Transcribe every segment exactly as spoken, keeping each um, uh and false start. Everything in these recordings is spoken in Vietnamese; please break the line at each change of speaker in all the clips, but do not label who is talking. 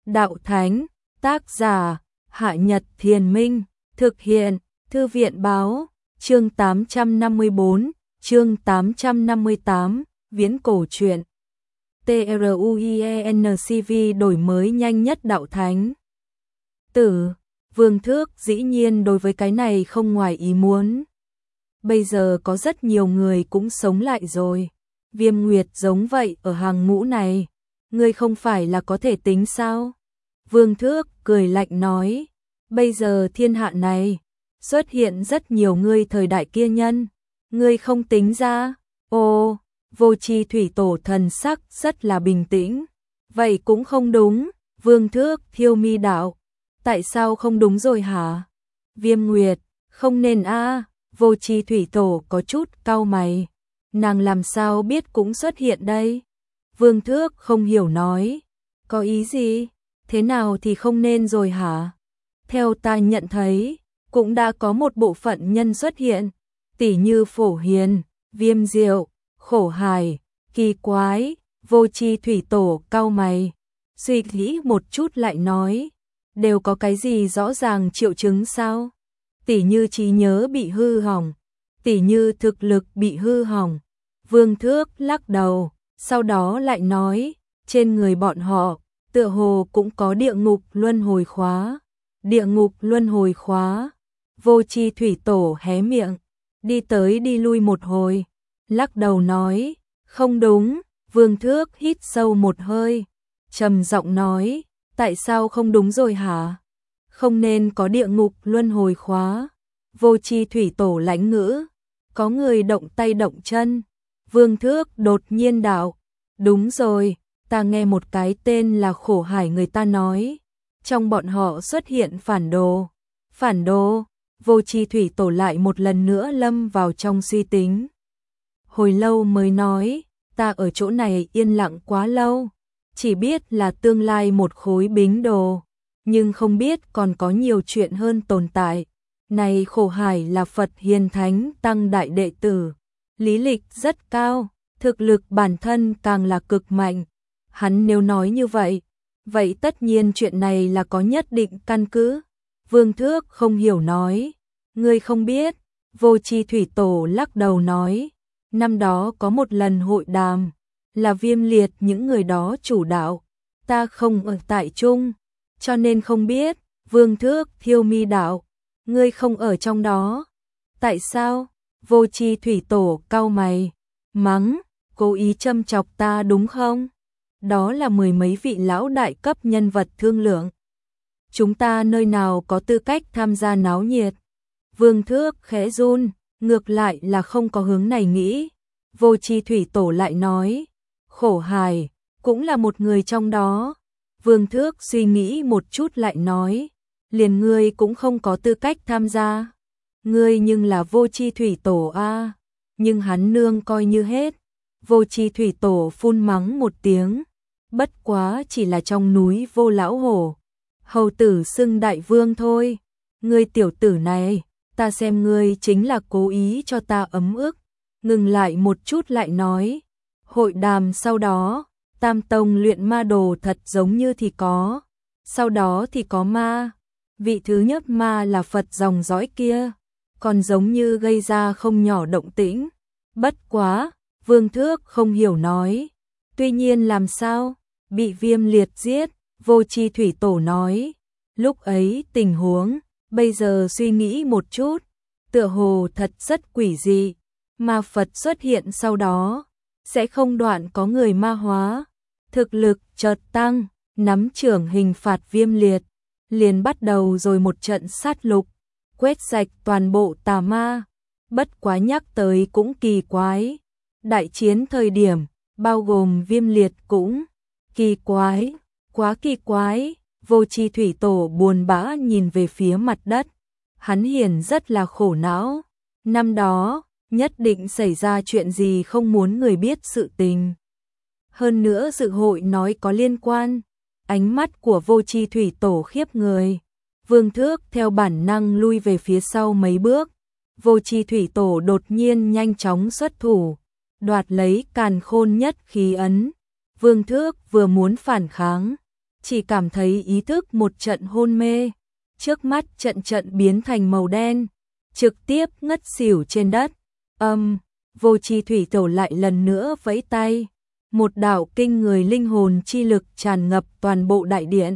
đạo thánh, tác giả, Hạ Nhật Thiền Minh, thực hiện, Thư viện Báo, chương tám trăm năm mươi tư, chương tám trăm năm mươi tám, viễn cổ truyện. TRUIENCV đổi mới nhanh nhất đạo thánh. Tử, Vương Thước dĩ nhiên đối với cái này không ngoài ý muốn. Bây giờ có rất nhiều người cũng sống lại rồi. Viêm Nguyệt giống vậy ở hàng ngũ này. Ngươi không phải là có thể tính sao? Vương Thước cười lạnh nói. Bây giờ thiên hạ này xuất hiện rất nhiều ngươi thời đại kia nhân. Ngươi không tính ra. Ồ, Vô Chi Thủy Tổ thần sắc rất là bình tĩnh. Vậy cũng không đúng. Vương Thước thiêu mi đạo. Tại sao không đúng rồi hả? Viêm Nguyệt, không nên a. Vô Chi Thủy Tổ có chút cau mày. Nàng làm sao biết cũng xuất hiện đây? Vương Thước không hiểu nói. Có ý gì? Thế nào thì không nên rồi hả? Theo ta nhận thấy, cũng đã có một bộ phận nhân xuất hiện. Tỉ như Phổ Hiền, Viêm Diệu, Khổ Hải, Kỳ Quái. Vô Chi Thủy Tổ cau mày. Suy nghĩ một chút lại nói. Đều có cái gì rõ ràng triệu chứng sao? Tỉ như trí nhớ bị hư hỏng, tỉ như thực lực bị hư hỏng. Vương Thước lắc đầu, sau đó lại nói, trên người bọn họ, tựa hồ cũng có địa ngục luân hồi khóa. Địa ngục luân hồi khóa. Vô Chi Thủy Tổ hé miệng, đi tới đi lui một hồi, lắc đầu nói, không đúng. Vương Thước hít sâu một hơi, trầm giọng nói, tại sao không đúng rồi hả? Không nên có địa ngục luân hồi khóa. Vô Chi Thủy Tổ lãnh ngữ, có người động tay động chân. Vương Thước đột nhiên đạo, đúng rồi, ta nghe một cái tên là Khổ Hải người ta nói, trong bọn họ xuất hiện phản đồ. Phản đồ? Vô Chi Thủy Tổ lại một lần nữa lâm vào trong suy tính. Hồi lâu mới nói, ta ở chỗ này yên lặng quá lâu, chỉ biết là tương lai một khối bính đồ, nhưng không biết còn có nhiều chuyện hơn tồn tại. Này Khổ Hải là Phật Hiền Thánh Tăng đại đệ tử, lý lịch rất cao, thực lực bản thân càng là cực mạnh. Hắn nếu nói như vậy, vậy tất nhiên chuyện này là có nhất định căn cứ. Vương Thước không hiểu nói, ngươi không biết. Vô Chi Thủy Tổ lắc đầu nói, năm đó có một lần hội đàm, là Viêm Liệt những người đó chủ đạo, ta không ở tại chung, cho nên không biết. Vương Thước thiêu mi đạo, ngươi không ở trong đó. Tại sao? Vô Chi Thủy Tổ cau mày, mắng, cố ý châm chọc ta đúng không? Đó là mười mấy vị lão đại cấp nhân vật thương lượng. Chúng ta nơi nào có tư cách tham gia náo nhiệt? Vương Thước khẽ run, ngược lại là không có hướng này nghĩ. Vô Chi Thủy Tổ lại nói, Khổ Hải cũng là một người trong đó. Vương Thước suy nghĩ một chút lại nói, liền ngươi cũng không có tư cách tham gia. Ngươi nhưng là Vô Chi Thủy Tổ a. Nhưng hắn nương coi như hết. Vô Chi Thủy Tổ phun mắng một tiếng, bất quá chỉ là trong núi Vô Lão Hổ, hầu tử xưng đại vương thôi. Ngươi tiểu tử này, ta xem ngươi chính là cố ý cho ta ấm ức. Ngừng lại một chút lại nói, hội đàm sau đó, Tam Tông luyện ma đồ thật giống như thì có, sau đó thì có ma. Vị thứ nhất ma là Phật dòng dõi kia, còn giống như gây ra không nhỏ động tĩnh. Bất quá, Vương Thước không hiểu nói, tuy nhiên làm sao, bị Viêm Liệt giết. Vô Chi Thủy Tổ nói, lúc ấy tình huống, bây giờ suy nghĩ một chút, tựa hồ thật rất quỷ dị. Ma Phật xuất hiện sau đó, sẽ không đoạn có người ma hóa. Thực lực chợt tăng, nắm trưởng hình phạt Viêm Liệt, liền bắt đầu rồi một trận sát lục, quét sạch toàn bộ tà ma. Bất quá nhắc tới cũng kỳ quái, đại chiến thời điểm, bao gồm Viêm Liệt cũng kỳ quái, quá kỳ quái. Vô Chi Thủy Tổ buồn bã nhìn về phía mặt đất, hắn hiển rất là khổ não. Năm đó, nhất định xảy ra chuyện gì không muốn người biết sự tình. Hơn nữa dự hội nói có liên quan. Ánh mắt của Vô Chi Thủy Tổ khiếp người. Vương Thước theo bản năng lui về phía sau mấy bước. Vô Chi Thủy Tổ đột nhiên nhanh chóng xuất thủ, đoạt lấy Càn Khôn Nhất khí ấn. Vương Thước vừa muốn phản kháng, chỉ cảm thấy ý thức một trận hôn mê, trước mắt trận trận biến thành màu đen, trực tiếp ngất xỉu trên đất. Âm, um, Vô Chi thủy tổ lại lần nữa vẫy tay, một đạo kinh người linh hồn chi lực tràn ngập toàn bộ đại điện.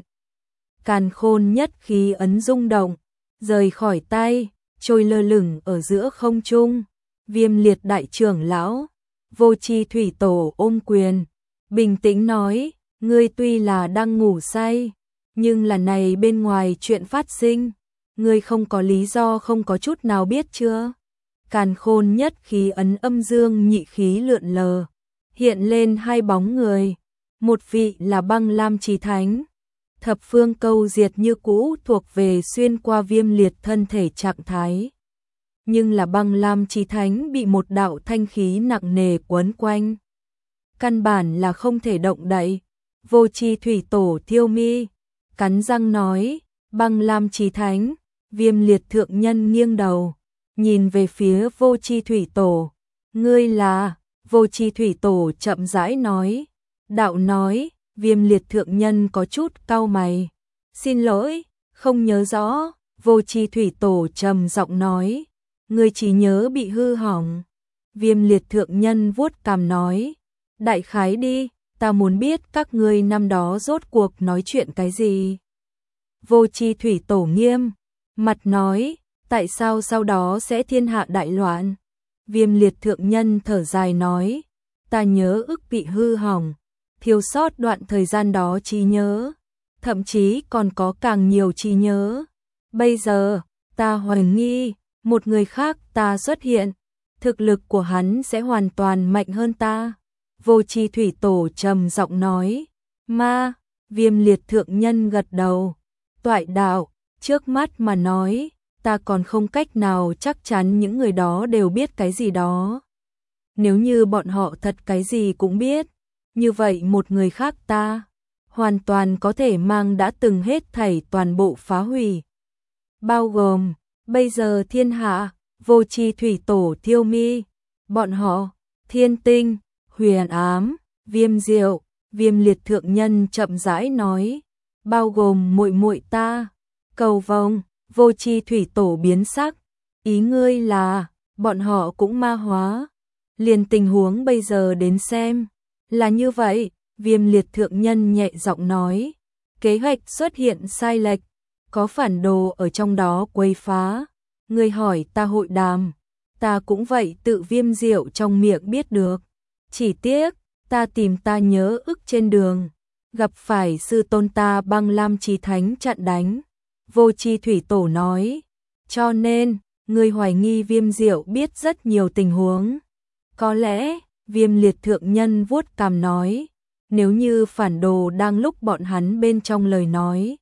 Càn khôn nhất khí ấn rung động, rời khỏi tay, trôi lơ lửng ở giữa không trung. Viêm liệt đại trưởng lão, Vô Chi thủy tổ ôm quyền, bình tĩnh nói, ngươi tuy là đang ngủ say, nhưng là này bên ngoài chuyện phát sinh, ngươi không có lý do không có chút nào biết chưa? Càn khôn nhất khí ấn âm dương nhị khí lượn lờ, hiện lên hai bóng người, một vị là Băng Lam Chí Thánh, thập phương câu diệt như cũ thuộc về xuyên qua viêm liệt thân thể trạng thái. Nhưng là Băng Lam Chí Thánh bị một đạo thanh khí nặng nề quấn quanh, căn bản là không thể động đậy. Vô Chi thủy tổ thiêu mi, cắn răng nói, Băng Lam Chí Thánh. Viêm liệt thượng nhân nghiêng đầu, nhìn về phía Vô Chi thủy tổ. Ngươi là? Vô Chi thủy tổ chậm rãi nói. Đạo nói. Viêm liệt thượng nhân có chút cau mày. Xin lỗi, không nhớ rõ. Vô Chi thủy tổ trầm giọng nói. Ngươi chỉ nhớ bị hư hỏng. Viêm liệt thượng nhân vuốt cằm nói. Đại khái đi, ta muốn biết các ngươi năm đó rốt cuộc nói chuyện cái gì. Vô Chi thủy tổ nghiêm mặt nói, tại sao sau đó sẽ thiên hạ đại loạn? Viêm liệt thượng nhân thở dài nói, ta nhớ ức bị hư hỏng, thiếu sót đoạn thời gian đó trí nhớ, thậm chí còn có càng nhiều trí nhớ. Bây giờ, ta hoài nghi, một người khác ta xuất hiện, thực lực của hắn sẽ hoàn toàn mạnh hơn ta. Vô Chi thủy tổ trầm giọng nói, ma. Viêm liệt thượng nhân gật đầu, toại đạo, trước mắt mà nói, ta còn không cách nào chắc chắn những người đó đều biết cái gì đó. Nếu như bọn họ thật cái gì cũng biết, như vậy một người khác ta, hoàn toàn có thể mang đã từng hết thảy toàn bộ phá hủy. Bao gồm, bây giờ thiên hạ, Vô Chi thủy tổ thiêu mi, bọn họ, thiên tinh, huyền ám, viêm diệu. Viêm liệt thượng nhân chậm rãi nói, bao gồm muội muội ta. Cầu vồng. Vô Chi thủy tổ biến sắc, ý ngươi là bọn họ cũng ma hóa? Liền tình huống bây giờ đến xem, là như vậy. Viêm liệt thượng nhân nhẹ giọng nói, kế hoạch xuất hiện sai lệch, có phản đồ ở trong đó quấy phá. Ngươi hỏi ta hội đàm, ta cũng vậy tự Viêm diệu trong miệng biết được. Chỉ tiếc, ta tìm ta nhớ ức trên đường, gặp phải sư tôn ta Băng Lam Chí Thánh chặn đánh. Vô Chi thủy tổ nói, cho nên, ngươi hoài nghi Viêm diệu biết rất nhiều tình huống. Có lẽ, Viêm liệt thượng nhân vuốt cằm nói, nếu như phản đồ đang lúc bọn hắn bên trong lời nói,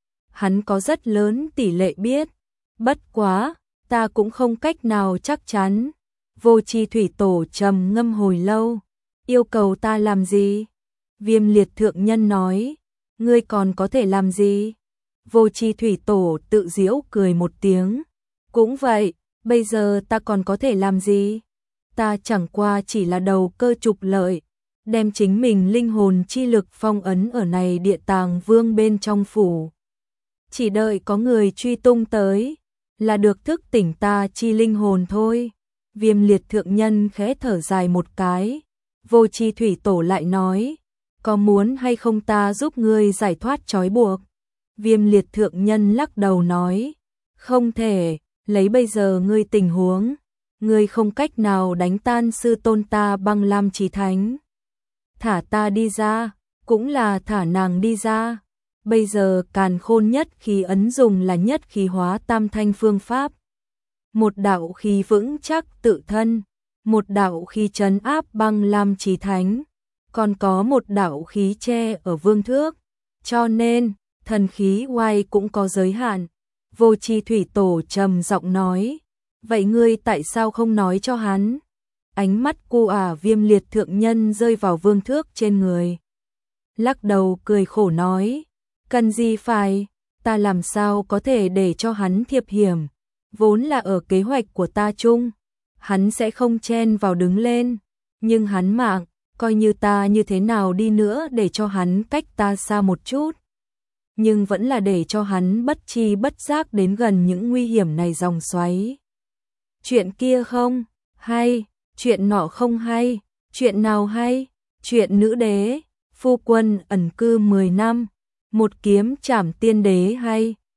hắn có rất lớn tỷ lệ biết. Bất quá, ta cũng không cách nào chắc chắn. Vô Chi thủy tổ trầm ngâm hồi lâu, yêu cầu ta làm gì? Viêm liệt thượng nhân nói, ngươi còn có thể làm gì? Vô Chi thủy tổ tự giễu cười một tiếng, cũng vậy, bây giờ ta còn có thể làm gì? Ta chẳng qua chỉ là đầu cơ trục lợi, đem chính mình linh hồn chi lực phong ấn ở này địa tàng vương bên trong phủ. Chỉ đợi có người truy tung tới, là được thức tỉnh ta chi linh hồn thôi. Viêm liệt thượng nhân khẽ thở dài một cái. Vô Chi thủy tổ lại nói, có muốn hay không ta giúp ngươi giải thoát trói buộc? Viêm liệt thượng nhân lắc đầu nói, không thể, lấy bây giờ ngươi tình huống, ngươi không cách nào đánh tan sư tôn ta Băng Lam Chí Thánh. Thả ta đi ra, cũng là thả nàng đi ra. Bây giờ càn khôn nhất khí ấn dùng là nhất khí hóa tam thanh phương pháp. Một đạo khí vững chắc tự thân, một đạo khí trấn áp Băng Lam Chí Thánh, còn có một đạo khí che ở vương thước. Cho nên, thần khí oai cũng có giới hạn. Vô Chi thủy tổ trầm giọng nói, vậy ngươi tại sao không nói cho hắn? Ánh mắt cô ả Viêm liệt thượng nhân rơi vào vương thước trên người, lắc đầu cười khổ nói, cần gì phải, ta làm sao có thể để cho hắn thiệp hiểm, vốn là ở kế hoạch của ta chung, hắn sẽ không chen vào đứng lên, nhưng hắn mạng, coi như ta như thế nào đi nữa để cho hắn cách ta xa một chút, nhưng vẫn là để cho hắn bất chi bất giác đến gần những nguy hiểm này dòng xoáy. Chuyện kia không hay, chuyện nọ không hay, chuyện nào hay, chuyện nữ đế, phu quân ẩn cư mười năm, một kiếm trảm tiên đế hay.